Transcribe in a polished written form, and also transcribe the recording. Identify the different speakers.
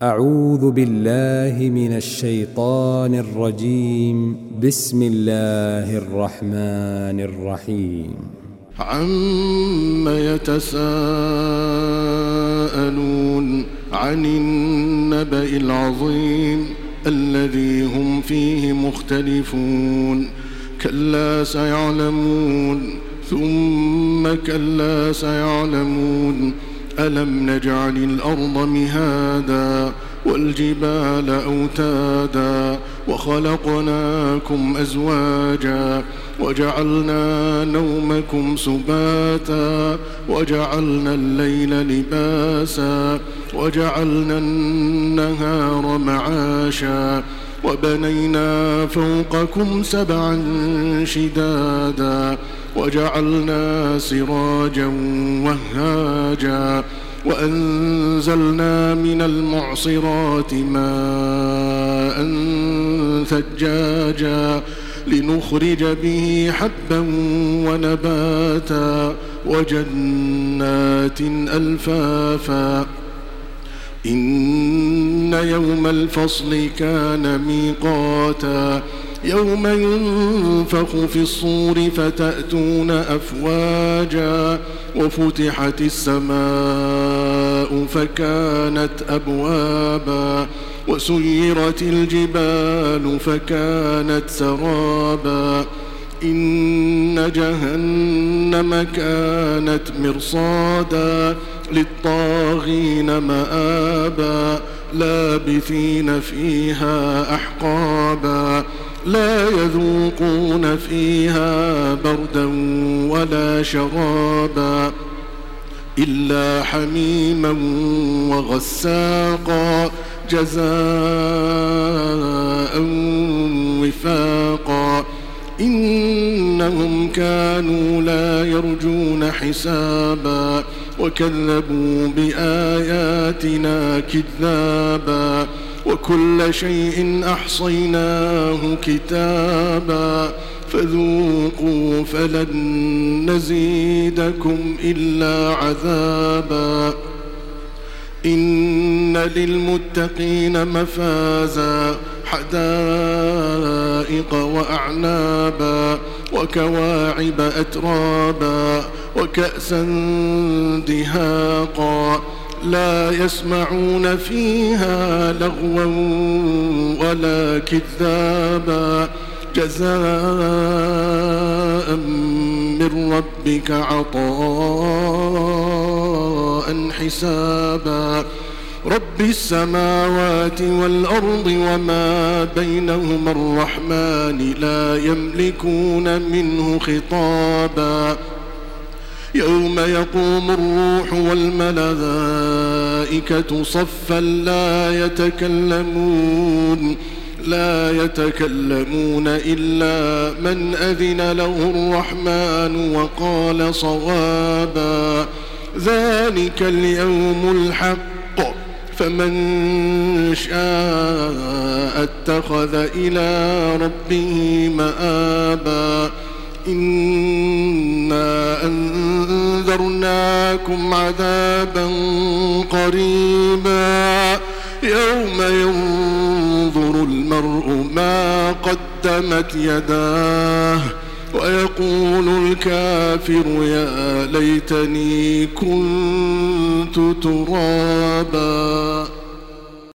Speaker 1: أعوذ بالله من الشيطان الرجيم. بسم الله الرحمن الرحيم.
Speaker 2: عم يتساءلون عن النبأ العظيم الذي هم فيه مختلفون كلا سيعلمون ثم كلا سيعلمون ألم نجعل الأرض مهادا والجبال أوتادا وخلقناكم أزواجا وجعلنا نومكم سباتا وجعلنا الليل لباسا وجعلنا النهار معاشا وبنينا فوقكم سبعا شدادا وجعلنا سراجا وهاجا وأنزلنا من المعصرات ماء ثجاجا لنخرج به حبا ونباتا وجنات ألفافا إن يوم الفصل كان ميقاتا يوم ينفخ في الصور فتأتون أفواجا وفتحت السماء فكانت أبوابا وسيرت الجبال فكانت سرابا إن جهنم كانت مرصادا للطاغين مآبا لابثين فيها أحقابا لا يذوقون فيها بردا ولا شرابا إلا حميما وغساقا جزاء وفاقا إنهم كانوا لا يرجون حسابا وكذبوا بآياتنا كذابا وكل شيء أحصيناه كتابا فذوقوا فلن نزيدكم إلا عذابا إن للمتقين مفازا حدائق وأعنابا وكواعب أترابا وكأسا دهاقا لا يسمعون فيها لغوا ولا كذابا جزاء من ربك عطاء حسابا رب السماوات والأرض وما بينهما الرحمن لا يملكون منه خطابا يوم يقوم الروح والملائكة صفا لا يتكلمون إلا من أذن له الرحمن وقال صوابا ذلك اليوم الحق فمن شاء اتخذ إلى ربه مآبا إنا أنذرناكم عذابا قريبا يوم ينظر المرء ما قدمت يداه ويقول الكافر يا ليتني كنت ترابا.